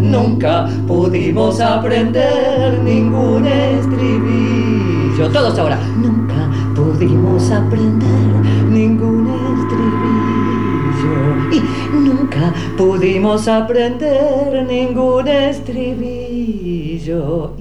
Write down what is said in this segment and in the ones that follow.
nunca pudimos aprender ningún estribillo. Todos ahora. Nunca pudimos aprender ningún estribillo. Y nunca pudimos aprender ningún estribillo.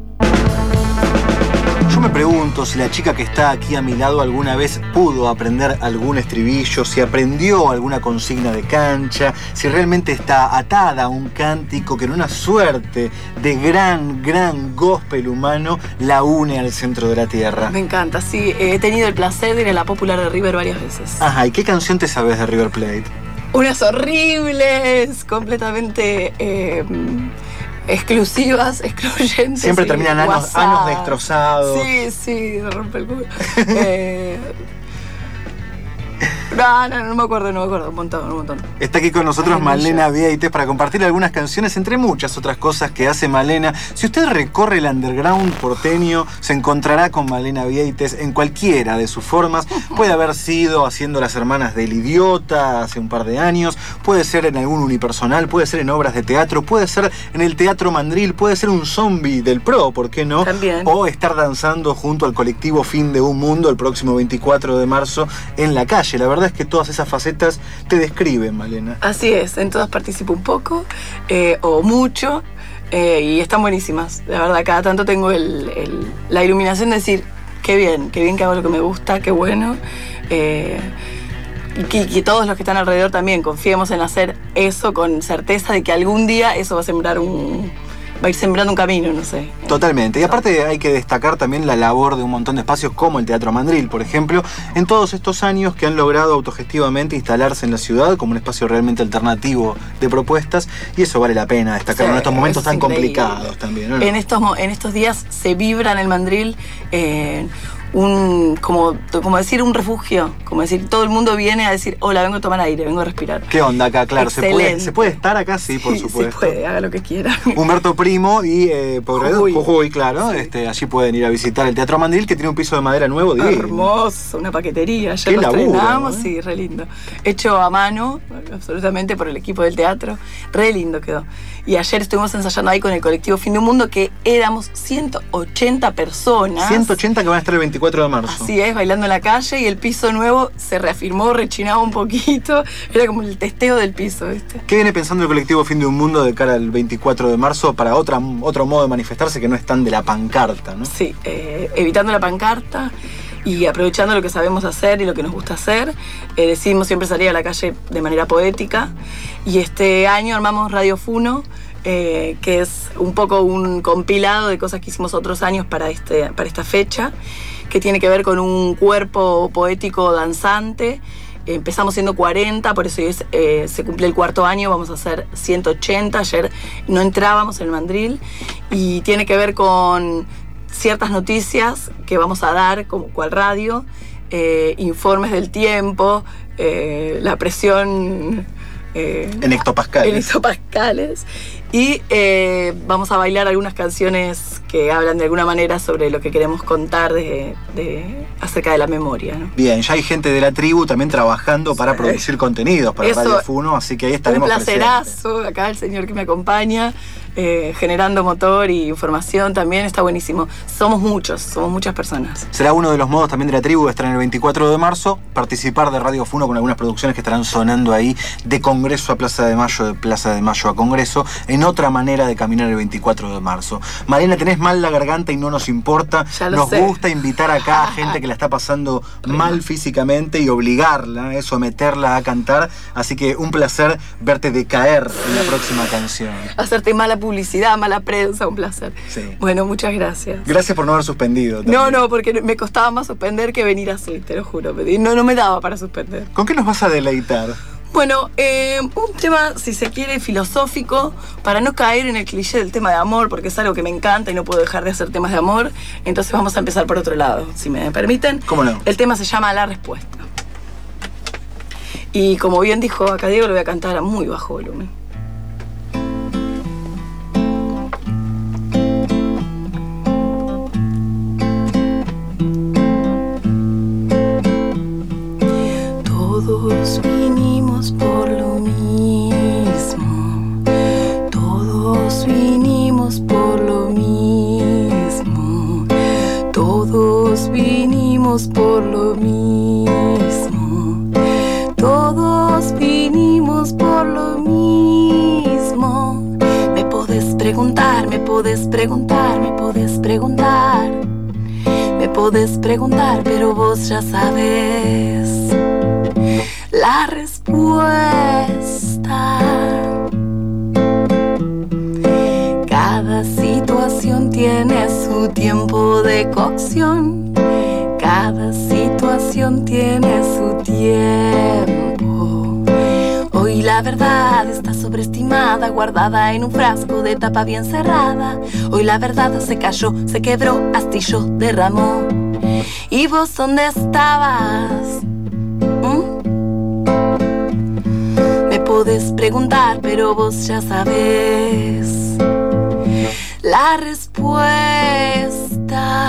Yo me pregunto si la chica que está aquí a mi lado alguna vez pudo aprender algún estribillo, si aprendió alguna consigna de cancha, si realmente está atada a un cántico que en una suerte de gran gospel humano la une al centro de la tierra. Me encanta, sí. He tenido el placer de ir a la Popular de River varias veces. Ajá, ¿y qué canción te sabes de River Plate? Unas horribles, completamente... exclusivas, excluyentes. Siempre terminan años destrozados. Sí, se rompe el culo. No me acuerdo, un montón. Está aquí con nosotros Malena Vieites para compartir algunas canciones, entre muchas otras cosas que hace Malena. Si usted recorre el underground porteño, se encontrará con Malena Vieites en cualquiera de sus formas. Puede haber sido haciendo Las Hermanas del Idiota hace un par de años, puede ser en algún unipersonal, puede ser en obras de teatro, puede ser en el Teatro Mandril, puede ser un zombie del PRO, ¿por qué no? También. O estar danzando junto al colectivo Fin de un Mundo el próximo 24 de marzo en la calle. La verdad es que todas esas facetas te describen, Malena. Así es, en todas participo un poco o mucho y están buenísimas. La verdad, cada tanto tengo la iluminación de decir, qué bien que hago lo que me gusta, qué bueno. Y que todos los que están alrededor también confiemos en hacer eso con certeza de que algún día eso va a ir sembrando un camino, no sé. Totalmente. Y aparte hay que destacar también la labor de un montón de espacios como el Teatro Mandril, por ejemplo, en todos estos años que han logrado autogestivamente instalarse en la ciudad como un espacio realmente alternativo de propuestas, y eso vale la pena destacar en estos momentos tan complicados también, ¿no? En estos días se vibra en el Mandril como decir un refugio, como decir todo el mundo viene a decir hola, vengo a tomar aire, vengo a respirar. ¿Qué onda acá? Claro, ¿se puede estar acá? Sí, por sí, supuesto. Se puede, haga lo que quiera. Humberto Primo y Jujuy, claro, sí. Allí pueden ir a visitar el Teatro Mandril, que tiene un piso de madera nuevo, divino. Hermoso, una paquetería, ya lo estrenamos, sí, re lindo. Hecho a mano, absolutamente por el equipo del teatro, re lindo quedó. Y ayer estuvimos ensayando ahí con el colectivo Fin de un Mundo, que éramos 180 personas. 180 que van a estar el 24 de marzo. Así es, bailando en la calle, y el piso nuevo se reafirmó, rechinaba un poquito. Era como el testeo del piso, ¿viste? ¿Qué viene pensando el colectivo Fin de un Mundo de cara al 24 de marzo para otro modo de manifestarse que no es tan de la pancarta, ¿no? Sí, evitando la pancarta y aprovechando lo que sabemos hacer y lo que nos gusta hacer. Decidimos siempre salir a la calle de manera poética, y este año armamos Radio Funo, que es un poco un compilado de cosas que hicimos otros años para esta fecha, que tiene que ver con un cuerpo poético danzante. Empezamos siendo 40, por eso hoy se cumple el cuarto año, vamos a hacer 180. Ayer no entrábamos en el Mandril, y tiene que ver con ciertas noticias que vamos a dar, como cual radio, informes del tiempo, la presión... en hectopascales. Y vamos a bailar algunas canciones que hablan de alguna manera sobre lo que queremos contar acerca de la memoria, ¿no? Bien, ya hay gente de la tribu también trabajando para producir contenidos para Radio Funo, así que ahí estaremos presentes. Un placerazo, acá el señor que me acompaña, generando motor y información también, está buenísimo. Somos muchas personas. Será uno de los modos también de la tribu, estar en el 24 de marzo, participar de Radio Funo con algunas producciones que estarán sonando ahí, de Congreso a Plaza de Mayo, de Plaza de Mayo a Congreso, en otra manera de caminar el 24 de marzo. Malena, tenés mal la garganta y no nos importa. Nos gusta invitar acá a gente que la está pasando mal físicamente y obligarla, someterla a cantar. Así que un placer verte decaer en la próxima canción. Hacerte mala publicidad, mala prensa, un placer. Sí. Bueno, muchas gracias. Gracias por no haber suspendido también. No, porque me costaba más suspender que venir así, te lo juro. No me daba para suspender. ¿Con qué nos vas a deleitar? Bueno, un tema, si se quiere, filosófico, para no caer en el cliché del tema de amor, porque es algo que me encanta y no puedo dejar de hacer temas de amor. Entonces vamos a empezar por otro lado, si me permiten. ¿Cómo no? El tema se llama La Respuesta. Y como bien dijo acá Diego, lo voy a cantar a muy bajo volumen. Todos vinimos por lo mismo, todos vinimos por lo mismo. Todos vinimos por lo mismo. Me podés preguntar, me podés preguntar, me podés preguntar. Me podés preguntar, pero vos ya sabes la respuesta. Cada situación tiene su tiempo de cocción. Cada situación tiene su tiempo. Hoy la verdad está sobreestimada, guardada en un frasco de tapa bien cerrada. Hoy la verdad se cayó, se quebró, astilló, derramó. ¿Y vos dónde estabas? Me podés preguntar, pero vos ya sabes la respuesta.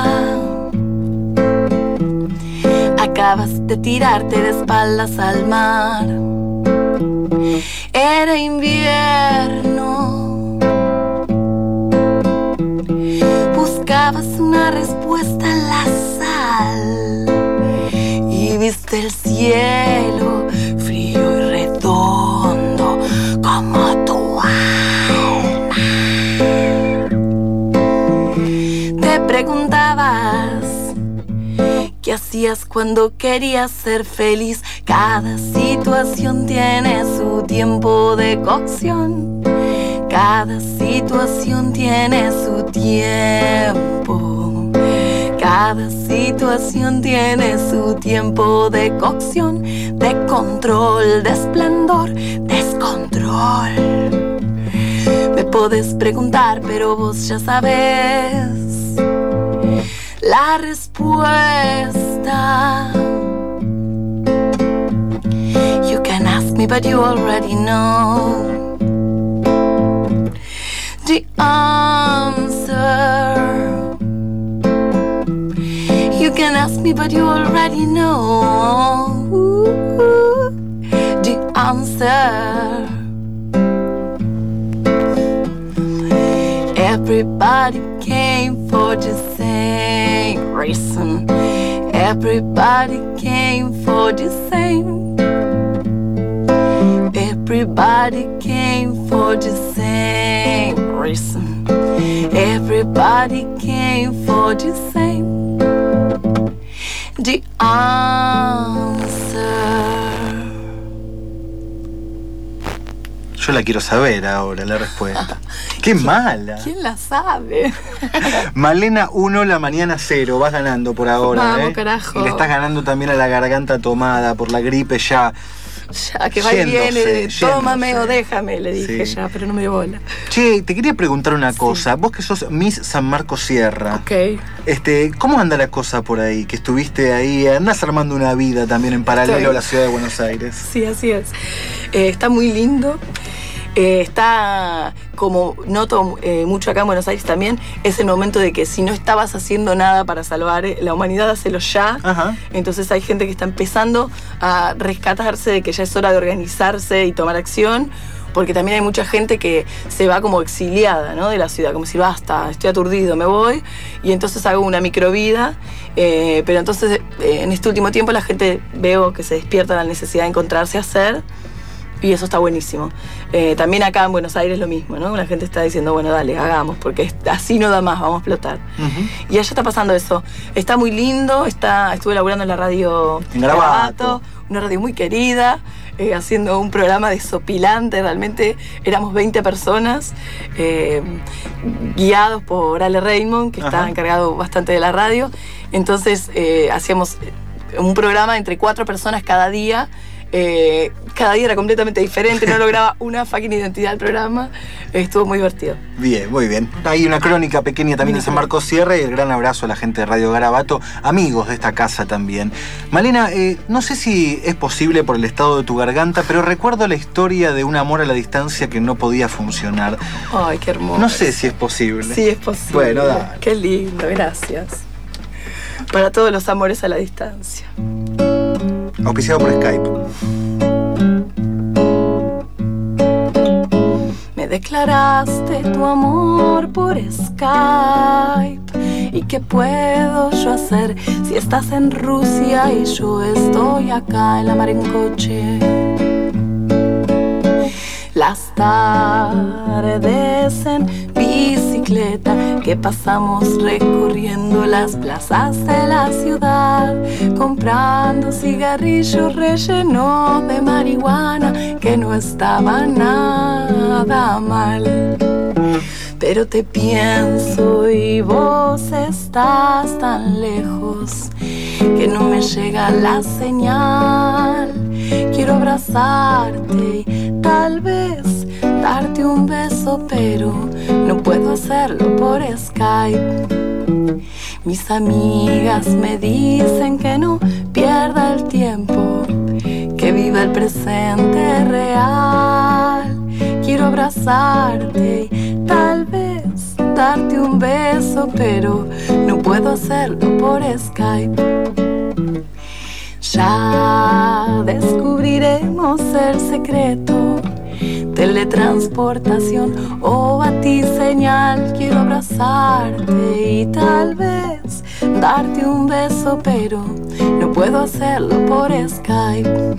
Acabas de tirarte de espaldas al mar. Era invierno. Buscabas una respuesta en la sal y viste el cielo frío y redondo como tu alma. Te preguntabas ¿qué hacías cuando querías ser feliz? Cada situación tiene su tiempo de cocción. Cada situación tiene su tiempo. Cada situación tiene su tiempo de cocción, de control, de esplendor, descontrol. Me podés preguntar, pero vos ya sabes la respuesta. You can ask me, but you already know the answer. You can ask me, but you already know the answer. Everybody came for the same reason. Everybody came for the same. Everybody came for the same reason. Everybody came for the same. The answer. Yo la quiero saber ahora, la respuesta. ¡Qué mala! ¿Quién la sabe? Malena 1, La Mañana 0. Vas ganando por ahora. Vamos, carajo. Y le estás ganando también a la garganta tomada por la gripe ya. Ya, que va y viene, tómame o déjame, le dije Sí. ya, pero no me dio bola. Che, te quería preguntar una cosa. Vos que sos Miss San Marcos Sierra. Ok. ¿Cómo anda la cosa por ahí? Que estuviste ahí, andás armando una vida también en paralelo Estoy. a la ciudad de Buenos Aires. Sí, así es. Está muy lindo. Está, como noto mucho acá en Buenos Aires también, es el momento de que si no estabas haciendo nada para salvar la humanidad, hacelo ya. Ajá. Entonces hay gente que está empezando a rescatarse de que ya es hora de organizarse y tomar acción, porque también hay mucha gente que se va como exiliada, ¿no?, de la ciudad, como si basta, estoy aturdido, me voy, y entonces hago una microvida. Pero entonces en este último tiempo la gente veo que se despierta la necesidad de encontrarse a hacer. Y eso está buenísimo. También acá en Buenos Aires lo mismo, ¿no? La gente está diciendo, bueno, dale, hagamos, porque así no da más, vamos a explotar. Uh-huh. Y allá está pasando eso. Está muy lindo, estuve laburando en la radio En Garabato. una radio muy querida, haciendo un programa desopilante. Realmente éramos 20 personas, guiados por Ale Raymond, que está encargado bastante de la radio. Entonces hacíamos un programa entre 4 personas cada día. Cada día era completamente diferente, no lograba una fucking identidad del programa. Estuvo muy divertido. Bien, muy bien. Hay una crónica pequeña también de San Marcos Sierra y el gran abrazo a la gente de Radio Garabato, amigos de esta casa también. Malena, no sé si es posible por el estado de tu garganta, pero recuerdo la historia de un amor a la distancia que no podía funcionar. Ay, qué hermoso. No sé si es posible. Sí, es posible. Bueno, dale. Qué lindo, gracias. Para todos los amores a la distancia. Auspiciado por Skype. Me declaraste tu amor por Skype ¿Y qué puedo yo hacer si estás en Rusia y yo estoy acá en la mar en coche? Las tardes en bicicleta que pasamos recorriendo las plazas de la ciudad, comprando cigarrillos rellenos de marihuana que no estaba nada mal. Pero te pienso y vos estás tan lejos que no me llega la señal. Quiero abrazarte y tal vez darte un beso, pero no puedo hacerlo por Skype. Mis amigas me dicen que no pierda el tiempo, que viva el presente real. Quiero abrazarte y tal vez darte un beso, pero no puedo hacerlo por Skype. Ya descubriremos el secreto, teletransportación o batiseñal. Quiero abrazarte y tal vez darte un beso, pero no puedo hacerlo por Skype.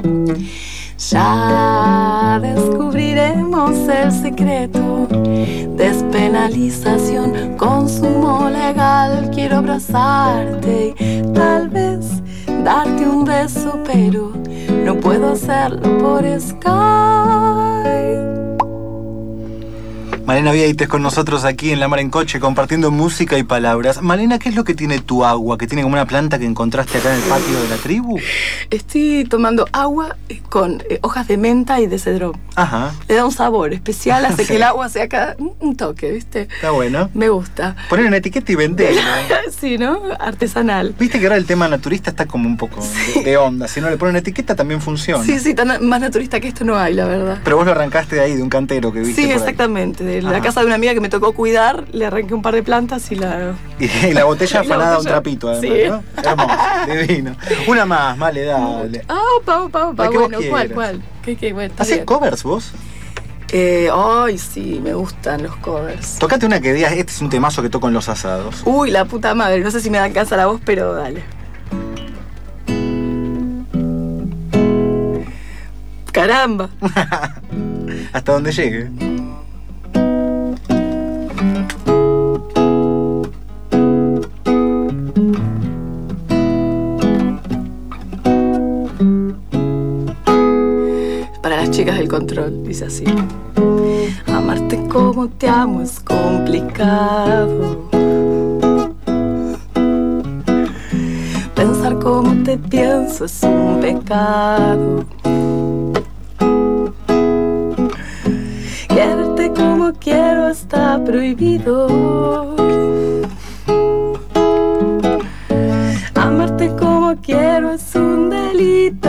Ya descubriremos el secreto, despenalización, consumo legal. Quiero abrazarte y tal vez darte un beso, pero no puedo hacerlo por Skype. Malena Vieites con nosotros aquí en La Mar en Coche, compartiendo música y palabras. Malena, ¿qué es lo que tiene tu agua? ¿Que tiene como una planta que encontraste acá en el patio de la tribu? Estoy tomando agua con hojas de menta y de cedrón. Ajá. Le da un sabor especial, hace Sí. que el agua sea cada un toque, ¿viste? Está bueno. Me gusta. Poner una etiqueta y venderla. Sí, ¿no? Artesanal. Viste que ahora el tema naturista está como un poco de onda. Si no le ponen una etiqueta también funciona. Sí, más naturista que esto no hay, la verdad. Pero vos lo arrancaste de ahí, de un cantero que viste Sí, por ahí. exactamente. De la Ajá. casa de una amiga que me tocó cuidar, le arranqué un par de plantas y la... Y la botella Y la afanada a un botella. trapito, además, Sí. ¿no? Hermoso, divino. Una más, Male, dale. Pau. La que vos Bueno, quieras. ¿cuál? ¿Qué? Bueno, está ¿Hacés bien. covers vos? Ay, sí, me gustan los covers. Tocate una que digas, este es un temazo que toco en los asados. Uy, la puta madre, no sé si me alcanza la voz, pero dale. Caramba. Hasta donde llegue. Para las chicas del control, dice así. Amarte como te amo es complicado. Pensar como te pienso es un pecado. Quererte como quiero está prohibido. Amarte como quiero es un delito.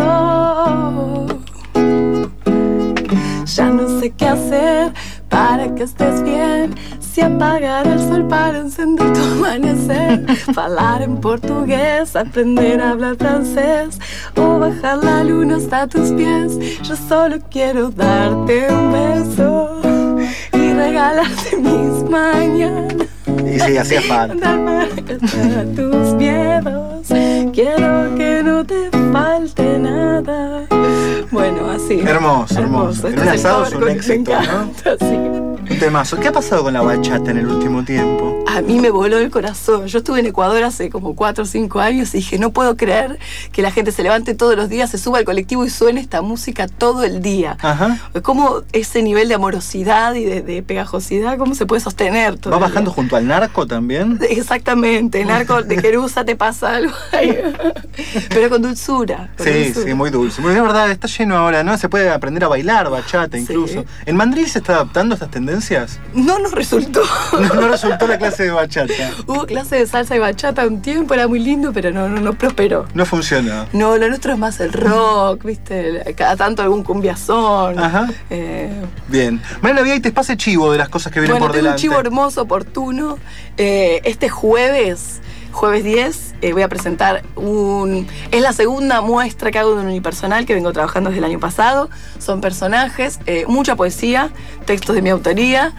Ya no sé qué hacer para que estés bien. Si apagar el sol para encender tu amanecer, hablar en portugués, aprender a hablar francés o bajar la luna hasta tus pies. Yo solo quiero darte un beso y regalarte mis mañanas. Y sí, hacía falta. Dar para tus miedos. Quiero que no te falte nada. Bueno, así. Hermoso, hermoso. En Este un es el asado es cover un que me éxito, ¿no? encanta, sí. Un temazo. ¿Qué ha pasado con la bachata en el último tiempo? A mí me voló el corazón. Yo estuve en Ecuador hace como 4 o 5 años y dije, no puedo creer que la gente se levante todos los días, se suba al colectivo y suene esta música todo el día. Ajá. ¿Cómo ese nivel de amorosidad y de pegajosidad, cómo se puede sostener todo ¿Va el día? bajando junto al narco también? Exactamente, el narco de Querusa te pasa algo ahí. Pero con dulzura. Con Sí, dulzura. sí, muy dulce. Muy, de verdad, está lleno ahora, ¿no? Se puede aprender a bailar bachata incluso. Sí. ¿El mandril se está adaptando a estas tendencias? No nos resultó. No resultó la clase de bachata. Hubo clase de salsa y bachata un tiempo, era muy lindo, pero no prosperó. No funcionó. No, lo nuestro es más el rock, ¿viste? Cada tanto algún cumbiazón. Ajá. Bien. Malena Vieites, pase chivo de las cosas que vienen Bueno, por tengo delante. un chivo hermoso, oportuno. Este jueves 10, voy a presentar es la segunda muestra que hago de un unipersonal que vengo trabajando desde el año pasado. Son personajes, mucha poesía, textos de mi autoría.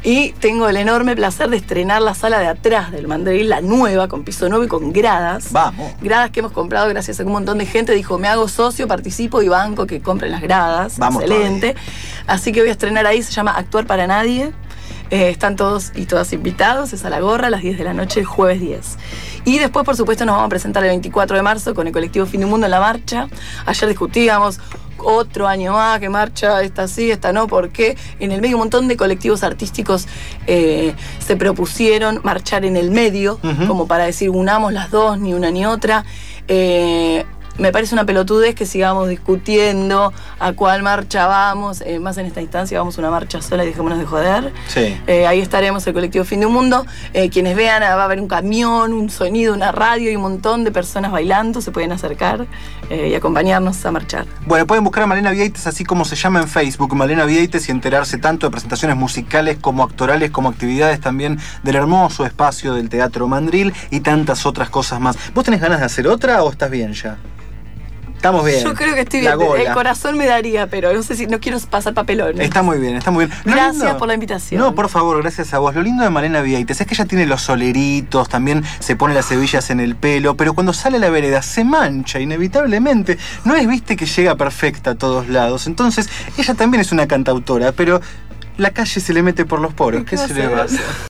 Y tengo el enorme placer de estrenar la sala de atrás del Mandril, la nueva, con piso nuevo y con gradas. Vamos. Gradas que hemos comprado gracias a que un montón de gente dijo, me hago socio, participo y banco que compren las gradas. Vamos. Excelente. Así que voy a estrenar ahí, se llama Actuar para Nadie. Están todos y todas invitados, es a la gorra a las 10 de la noche, el jueves 10. Y después, por supuesto, nos vamos a presentar el 24 de marzo con el colectivo Fin del Mundo en la marcha. Ayer discutíamos otro año más, que marcha, esta sí, esta no, porque en el medio un montón de colectivos artísticos se propusieron marchar en el medio, como para decir, unamos las dos, ni una ni otra. Me parece una pelotudez que sigamos discutiendo a cuál marcha vamos, más en esta instancia vamos a una marcha sola y dejémonos de joder. Sí. Ahí estaremos el colectivo Fin de un Mundo. Quienes vean, va a haber un camión, un sonido, una radio y un montón de personas bailando, se pueden acercar y acompañarnos a marchar. Bueno, pueden buscar a Malena Vieites así como se llama en Facebook, Malena Vieites, y enterarse tanto de presentaciones musicales como actorales, como actividades también del hermoso espacio del Teatro Mandril y tantas otras cosas más. ¿Vos tenés ganas de hacer otra o estás bien ya? Estamos bien. Yo creo que estoy bien. El corazón me daría, pero no sé si no quiero pasar papelones. Está muy bien, está muy bien. Gracias por la invitación. No, por favor, gracias a vos. Lo lindo de Malena Vieites es que ella tiene los soleritos, también se pone las hebillas en el pelo, pero cuando sale a la vereda se mancha inevitablemente. No es, viste, que llega perfecta a todos lados. Entonces, ella también es una cantautora, pero la calle se le mete por los poros. ¿Qué se le va a hacer?